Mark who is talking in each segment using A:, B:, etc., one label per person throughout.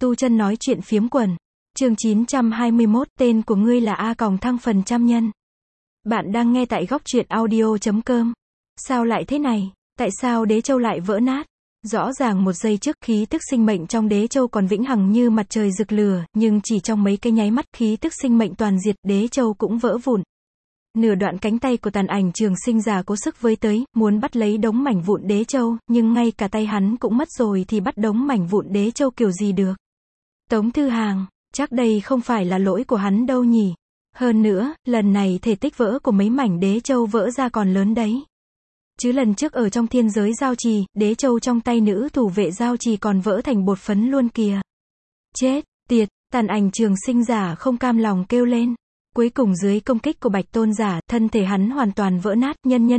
A: Tu chân nói chuyện phiếm quần. Chương 921, tên của ngươi là A Còng thăng phần trăm nhân. Bạn đang nghe tại góc truyện audio.com. Sao lại thế này? Tại sao đế châu lại vỡ nát? Rõ ràng một giây trước khí tức sinh mệnh trong đế châu còn vĩnh hằng như mặt trời rực lửa, nhưng chỉ trong mấy cái nháy mắt khí tức sinh mệnh toàn diệt, đế châu cũng vỡ vụn. Nửa đoạn cánh tay của Tàn Ảnh Trường Sinh già cố sức với tới, muốn bắt lấy đống mảnh vụn đế châu, nhưng ngay cả tay hắn cũng mất rồi thì bắt đống mảnh vụn đế châu kiểu gì được. Tống Thư Hàng, chắc đây không phải là lỗi của hắn đâu nhỉ. Hơn nữa, lần này thể tích vỡ của mấy mảnh đế châu vỡ ra còn lớn đấy. Chứ lần trước ở trong thiên giới giao trì, đế châu trong tay nữ thủ vệ giao trì còn vỡ thành bột phấn luôn kìa. Chết, tiệt, Tàn Ảnh Trường Sinh giả không cam lòng kêu lên. Cuối cùng dưới công kích của Bạch Tôn giả, thân thể hắn hoàn toàn vỡ nát,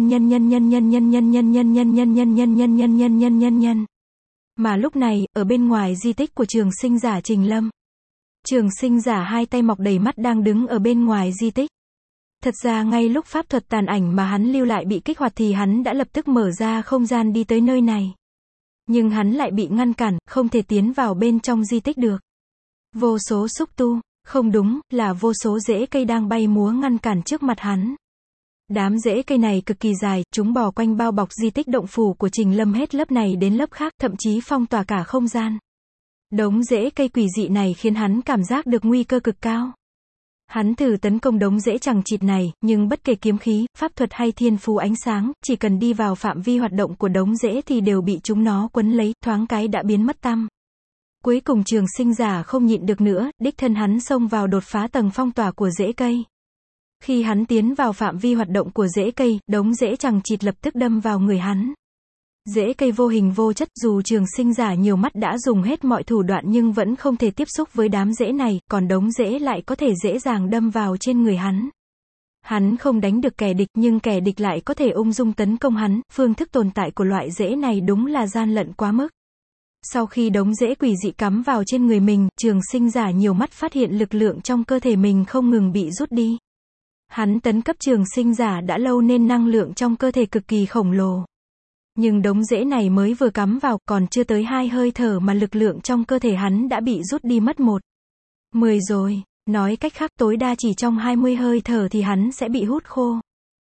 A: nhân. Mà lúc này, ở bên ngoài di tích của Trường Sinh giả Trình Lâm, Trường Sinh giả hai tay mọc đầy mắt đang đứng ở bên ngoài di tích. Thật ra ngay lúc pháp thuật tàn ảnh mà hắn lưu lại bị kích hoạt thì hắn đã lập tức mở ra không gian đi tới nơi này. Nhưng hắn lại bị ngăn cản, không thể tiến vào bên trong di tích được. Vô số xúc tu, không đúng, là vô số rễ cây đang bay múa ngăn cản trước mặt hắn. Đám rễ cây này cực kỳ dài, chúng bò quanh bao bọc di tích động phủ của Trình Lâm hết lớp này đến lớp khác, thậm chí phong tỏa cả không gian. Đống rễ cây quỷ dị này khiến hắn cảm giác được nguy cơ cực cao. Hắn thử tấn công đống rễ chằng chịt này, nhưng bất kể kiếm khí, pháp thuật hay thiên phú ánh sáng, chỉ cần đi vào phạm vi hoạt động của đống rễ thì đều bị chúng nó quấn lấy, thoáng cái đã biến mất tăm. Cuối cùng Trường Sinh giả không nhịn được nữa, đích thân hắn xông vào đột phá tầng phong tỏa của rễ cây. Khi hắn tiến vào phạm vi hoạt động của rễ cây, đống rễ chằng chịt lập tức đâm vào người hắn. Rễ cây vô hình vô chất, dù Trường Sinh giả nhiều mắt đã dùng hết mọi thủ đoạn nhưng vẫn không thể tiếp xúc với đám rễ này, còn đống rễ lại có thể dễ dàng đâm vào trên người hắn. Hắn không đánh được kẻ địch nhưng kẻ địch lại có thể ung dung tấn công hắn, phương thức tồn tại của loại rễ này đúng là gian lận quá mức. Sau khi đống rễ quỷ dị cắm vào trên người mình, Trường Sinh giả nhiều mắt phát hiện lực lượng trong cơ thể mình không ngừng bị rút đi. Hắn tấn cấp Trường Sinh giả đã lâu nên năng lượng trong cơ thể cực kỳ khổng lồ. Nhưng đống rễ này mới vừa cắm vào, còn chưa tới 2 hơi thở mà lực lượng trong cơ thể hắn đã bị rút đi mất 10 rồi. Nói cách khác tối đa chỉ trong 20 hơi thở thì hắn sẽ bị hút khô.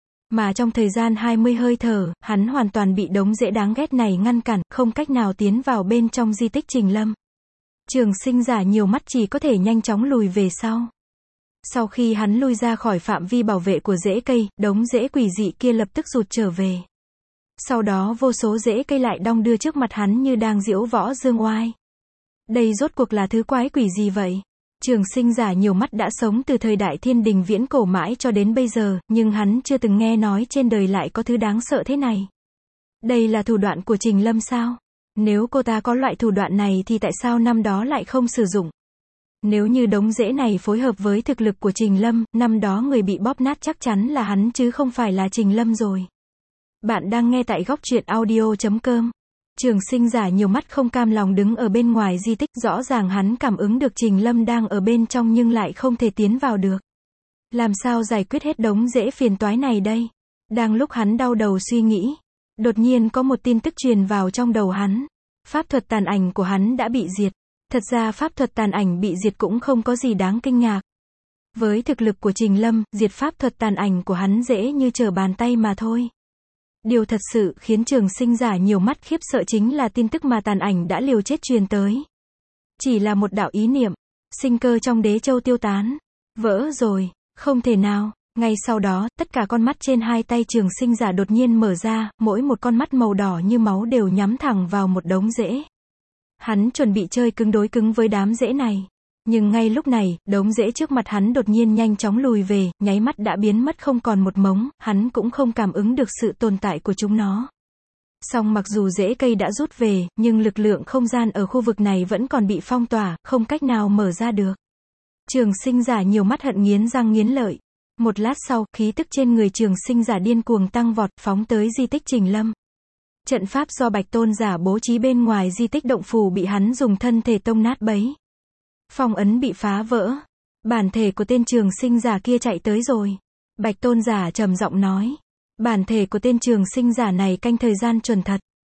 A: Mà trong thời gian 20 hơi thở, hắn hoàn toàn bị đống rễ đáng ghét này ngăn cản, không cách nào tiến vào bên trong di tích Trình Lâm. Trường Sinh giả nhiều mắt chỉ có thể nhanh chóng lùi về sau. Sau khi hắn lui ra khỏi phạm vi bảo vệ của rễ cây, đống rễ quỷ dị kia lập tức rụt trở về. Sau đó vô số rễ cây lại đong đưa trước mặt hắn như đang diễu võ dương oai. Đây rốt cuộc là thứ quái quỷ gì vậy? Trường Sinh giả nhiều mắt đã sống từ thời đại thiên đình viễn cổ mãi cho đến bây giờ, nhưng hắn chưa từng nghe nói trên đời lại có thứ đáng sợ thế này. Đây là thủ đoạn của Trình Lâm sao? Nếu cô ta có loại thủ đoạn này thì tại sao năm đó lại không sử dụng? Nếu như đống rễ này phối hợp với thực lực của Trình Lâm, năm đó người bị bóp nát chắc chắn là hắn chứ không phải là Trình Lâm rồi. Bạn đang nghe tại góc truyện audio.com. Trường Sinh giả nhiều mắt không cam lòng đứng ở bên ngoài di tích, rõ ràng hắn cảm ứng được Trình Lâm đang ở bên trong nhưng lại không thể tiến vào được. Làm sao giải quyết hết đống rễ phiền toái này đây? Đang lúc hắn đau đầu suy nghĩ, đột nhiên có một tin tức truyền vào trong đầu hắn. Pháp thuật tàn ảnh của hắn đã bị diệt. Thật ra pháp thuật tàn ảnh bị diệt cũng không có gì đáng kinh ngạc. Với thực lực của Trình Lâm, diệt pháp thuật tàn ảnh của hắn dễ như trở bàn tay mà thôi. Điều thật sự khiến Trường Sinh giả nhiều mắt khiếp sợ chính là tin tức mà tàn ảnh đã liều chết truyền tới. Chỉ là một đạo ý niệm, sinh cơ trong đế châu tiêu tán. Vỡ rồi, không thể nào. Ngay sau đó, tất cả con mắt trên hai tay Trường Sinh giả đột nhiên mở ra, mỗi một con mắt màu đỏ như máu đều nhắm thẳng vào một đống rễ. Hắn chuẩn bị chơi cứng đối cứng với đám rễ này. Nhưng ngay lúc này, đống rễ trước mặt hắn đột nhiên nhanh chóng lùi về, nháy mắt đã biến mất không còn một mống, hắn cũng không cảm ứng được sự tồn tại của chúng nó. Song mặc dù rễ cây đã rút về, nhưng lực lượng không gian ở khu vực này vẫn còn bị phong tỏa, không cách nào mở ra được. Trường Sinh giả nhiều mắt hận nghiến răng nghiến lợi. Một lát sau, khí tức trên người Trường Sinh giả điên cuồng tăng vọt, phóng tới di tích Trình Lâm. Trận pháp do Bạch Tôn giả bố trí bên ngoài di tích động phủ bị hắn dùng thân thể tông nát bấy. Phong ấn bị phá vỡ. Bản thể của tên Trường Sinh giả kia chạy tới rồi. Bạch Tôn giả trầm giọng nói. Bản thể của tên Trường Sinh giả này canh thời gian chuẩn thật.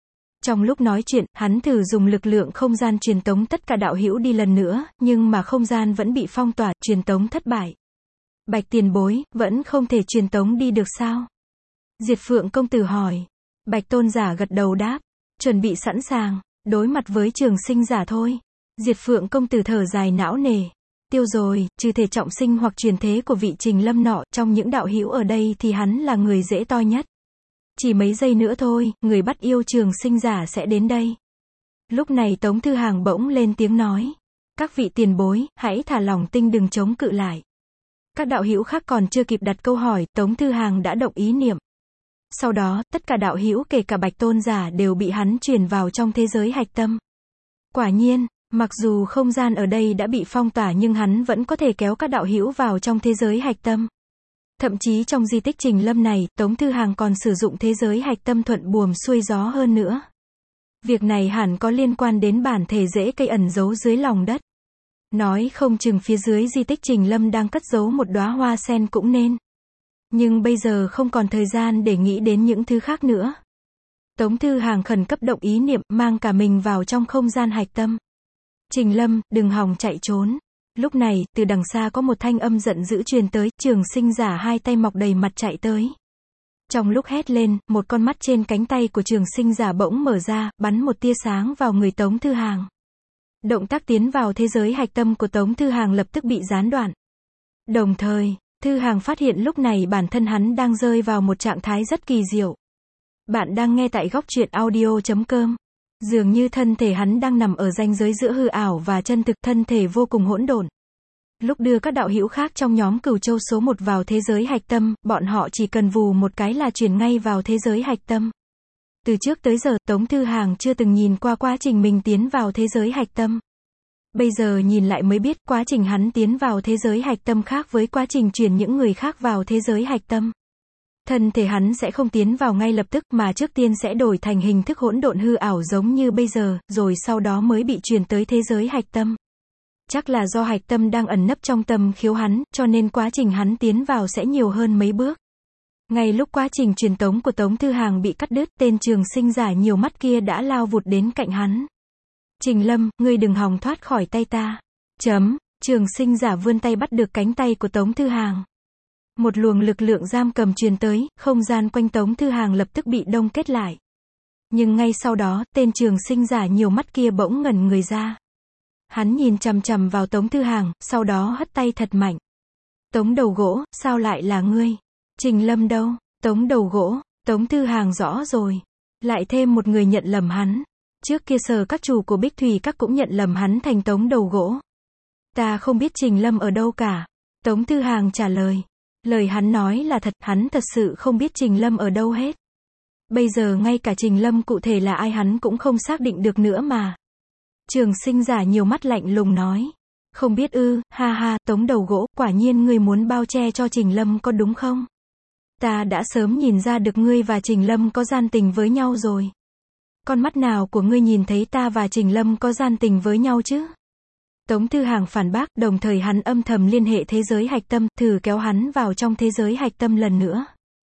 A: Trong lúc nói chuyện, hắn thử dùng lực lượng không gian truyền tống tất cả đạo hữu đi lần nữa, nhưng mà không gian vẫn bị phong tỏa, truyền tống thất bại. Bạch tiền bối, vẫn không thể truyền tống đi được sao? Diệt Phượng công tử hỏi. Bạch tôn giả gật đầu đáp. Chuẩn bị sẵn sàng, đối mặt với Trường Sinh giả thôi. Diệt Phượng công tử thở dài não nề. Tiêu rồi, trừ thể trọng sinh hoặc truyền thế của vị Trình Lâm nọ, trong những đạo hữu ở đây thì hắn là người dễ toi nhất. Chỉ mấy giây nữa thôi, người bắt yêu Trường Sinh giả sẽ đến đây. Lúc này Tống Thư Hàng bỗng lên tiếng nói. Các vị tiền bối, hãy thả lỏng tinh đừng chống cự lại. Các đạo hữu khác còn chưa kịp đặt câu hỏi, Tống Thư Hàng đã động ý niệm. Sau đó, tất cả đạo hữu kể cả Bạch tôn giả đều bị hắn truyền vào trong thế giới hạch tâm. Quả nhiên, mặc dù không gian ở đây đã bị phong tỏa nhưng hắn vẫn có thể kéo các đạo hữu vào trong thế giới hạch tâm. Thậm chí trong di tích Trình Lâm này, Tống Thư Hàng còn sử dụng thế giới hạch tâm thuận buồm xuôi gió hơn nữa. Việc này hẳn có liên quan đến bản thể rễ cây ẩn giấu dưới lòng đất. Nói không chừng phía dưới di tích Trình Lâm đang cất giấu một đóa hoa sen cũng nên. Nhưng bây giờ không còn thời gian để nghĩ đến những thứ khác nữa. Tống Thư Hàng khẩn cấp động ý niệm, mang cả mình vào trong không gian hạch tâm. Trình Lâm, đừng hòng chạy trốn. Lúc này, từ đằng xa có một thanh âm giận dữ truyền tới, Trường Sinh giả hai tay mọc đầy mặt chạy tới. Trong lúc hét lên, một con mắt trên cánh tay của Trường Sinh giả bỗng mở ra, bắn một tia sáng vào người Tống Thư Hàng. Động tác tiến vào thế giới hạch tâm của Tống Thư Hàng lập tức bị gián đoạn. Đồng thời, Thư Hàng phát hiện lúc này bản thân hắn đang rơi vào một trạng thái rất kỳ diệu. Bạn đang nghe tại Góc Truyện Audio.com. Dường như thân thể hắn đang nằm ở ranh giới giữa hư ảo và chân thực, thân thể vô cùng hỗn độn. Lúc đưa các đạo hữu khác trong nhóm Cửu Châu số 1 vào thế giới hạch tâm, bọn họ chỉ cần vù một cái là chuyển ngay vào thế giới hạch tâm. Từ trước tới giờ, Tống Thư Hàng chưa từng nhìn qua quá trình mình tiến vào thế giới hạch tâm. Bây giờ nhìn lại mới biết, quá trình hắn tiến vào thế giới hạch tâm khác với quá trình chuyển những người khác vào thế giới hạch tâm. Thân thể hắn sẽ không tiến vào ngay lập tức mà trước tiên sẽ đổi thành hình thức hỗn độn hư ảo giống như bây giờ, rồi sau đó mới bị truyền tới thế giới hạch tâm. Chắc là do hạch tâm đang ẩn nấp trong tầm khiếu hắn, cho nên quá trình hắn tiến vào sẽ nhiều hơn mấy bước. Ngay lúc quá trình truyền tống của Tống Thư Hàng bị cắt đứt, tên Trường Sinh giả nhiều mắt kia đã lao vụt đến cạnh hắn. Trình Lâm, ngươi đừng hòng thoát khỏi tay ta. Trường Sinh giả vươn tay bắt được cánh tay của Tống Thư Hàng. Một luồng lực lượng giam cầm truyền tới, không gian quanh Tống Thư Hàng lập tức bị đông kết lại. Nhưng ngay sau đó, tên Trường Sinh giả nhiều mắt kia bỗng ngẩn người ra. Hắn nhìn chằm chằm vào Tống Thư Hàng, sau đó hất tay thật mạnh. Tống đầu gỗ, sao lại là ngươi? Trình Lâm đâu? Tống đầu gỗ, Tống Thư Hàng rõ rồi. Lại thêm một người nhận lầm hắn. Trước kia Sở các chủ của Bích Thủy các cũng nhận lầm hắn thành Tống đầu gỗ. Ta không biết Trình Lâm ở đâu cả. Tống Thư Hàng trả lời. Lời hắn nói là thật, hắn thật sự không biết Trình Lâm ở đâu hết. Bây giờ ngay cả Trình Lâm cụ thể là ai hắn cũng không xác định được nữa mà. Trường Sinh giả nhiều mắt lạnh lùng nói. Không biết ư, ha ha, Tống đầu gỗ, quả nhiên ngươi muốn bao che cho Trình Lâm có đúng không? Ta đã sớm nhìn ra được ngươi và Trình Lâm có gian tình với nhau rồi. Con mắt nào của ngươi nhìn thấy ta và Trình Lâm có gian tình với nhau chứ? Tống Thư Hàng phản bác, đồng thời hắn âm thầm liên hệ thế giới hạch tâm, thử kéo hắn vào trong thế giới hạch tâm lần nữa.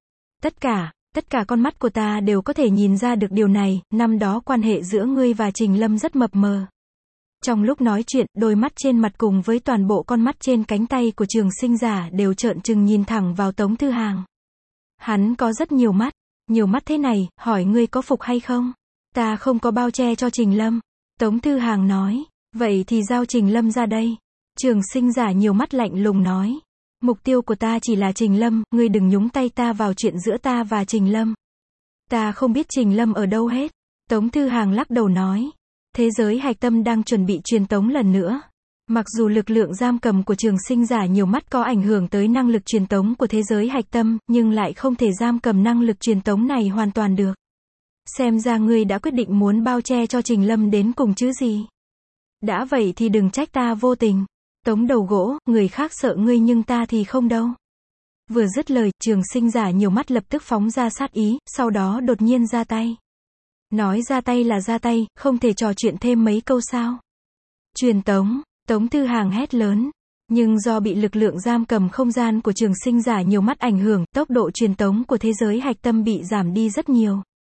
A: Tất cả con mắt của ta đều có thể nhìn ra được điều này, năm đó quan hệ giữa ngươi và Trình Lâm rất mập mờ. Trong lúc nói chuyện, đôi mắt trên mặt cùng với toàn bộ con mắt trên cánh tay của Trường Sinh giả đều trợn trừng nhìn thẳng vào Tống Thư Hàng. Hắn có rất nhiều mắt thế này, hỏi ngươi có phục hay không? Ta không có bao che cho Trình Lâm. Tống Thư Hàng nói. Vậy thì giao Trình Lâm ra đây. Trường Sinh giả nhiều mắt lạnh lùng nói. Mục tiêu của ta chỉ là Trình Lâm, ngươi đừng nhúng tay ta vào chuyện giữa ta và Trình Lâm. Ta không biết Trình Lâm ở đâu hết. Tống Thư Hàng lắc đầu nói. Thế giới hạch tâm đang chuẩn bị truyền tống lần nữa. Mặc dù lực lượng giam cầm của Trường Sinh giả nhiều mắt có ảnh hưởng tới năng lực truyền tống của thế giới hạch tâm, nhưng lại không thể giam cầm năng lực truyền tống này hoàn toàn được. Xem ra ngươi đã quyết định muốn bao che cho Trình Lâm đến cùng chứ gì. Đã vậy thì đừng trách ta vô tình. Tống đầu gỗ, người khác sợ ngươi nhưng ta thì không đâu. Vừa dứt lời, Trường Sinh giả nhiều mắt lập tức phóng ra sát ý, sau đó đột nhiên ra tay. Nói ra tay là ra tay, không thể trò chuyện thêm mấy câu sao. Truyền tống, Tống Thư Hàng hét lớn. Nhưng do bị lực lượng giam cầm không gian của Trường Sinh giả nhiều mắt ảnh hưởng, tốc độ truyền tống của thế giới hạch tâm bị giảm đi rất nhiều.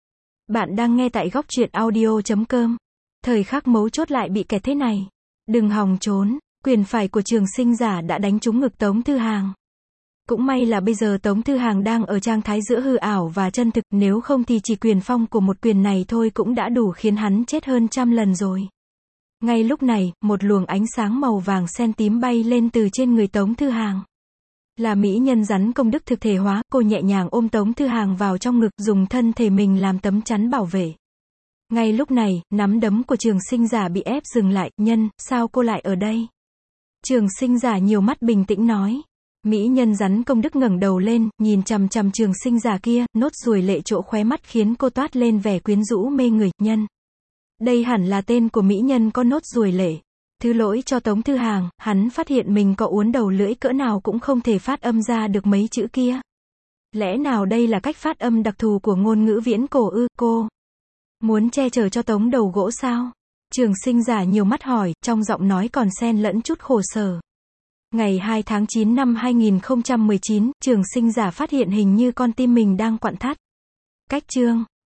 A: Bạn đang nghe tại góc truyện audio.com. Thời khắc mấu chốt lại bị kẹt thế này. Đừng hòng trốn, quyền phải của Trường Sinh Giả đã đánh trúng ngực Tống Thư Hàng. Cũng may là bây giờ Tống Thư Hàng đang ở trạng thái giữa hư ảo và chân thực, nếu không thì chỉ quyền phong của một quyền này thôi cũng đã đủ khiến hắn chết hơn trăm lần rồi. Ngay lúc này, một luồng ánh sáng màu vàng sen tím bay lên từ trên người Tống Thư Hàng. Là mỹ nhân rắn công đức thực thể hóa, cô nhẹ nhàng ôm Tống Thư Hàng vào trong ngực, dùng thân thể mình làm tấm chắn bảo vệ. Ngay lúc này, nắm đấm của Trường Sinh Giả bị ép dừng lại. Nhân, sao cô lại ở đây? Trường Sinh Giả nhiều mắt bình tĩnh nói. Mỹ nhân rắn công đức ngẩng đầu lên, nhìn chằm chằm Trường Sinh Giả kia, nốt ruồi lệ chỗ khóe mắt khiến cô toát lên vẻ quyến rũ mê người. Nhân. Đây hẳn là tên của mỹ nhân có nốt ruồi lệ. Thứ lỗi cho Tống Thư Hàng, hắn phát hiện mình có uốn đầu lưỡi cỡ nào cũng không thể phát âm ra được mấy chữ kia. Lẽ nào đây là cách phát âm đặc thù của ngôn ngữ viễn cổ ư? Cô muốn che chở cho Tống đầu gỗ sao? Trường Sinh Giả nhiều mắt hỏi, trong giọng nói còn xen lẫn chút khổ sở. Ngày 2 tháng 9 năm 2019, Trường Sinh Giả phát hiện hình như con tim mình đang quặn thắt. Cách chương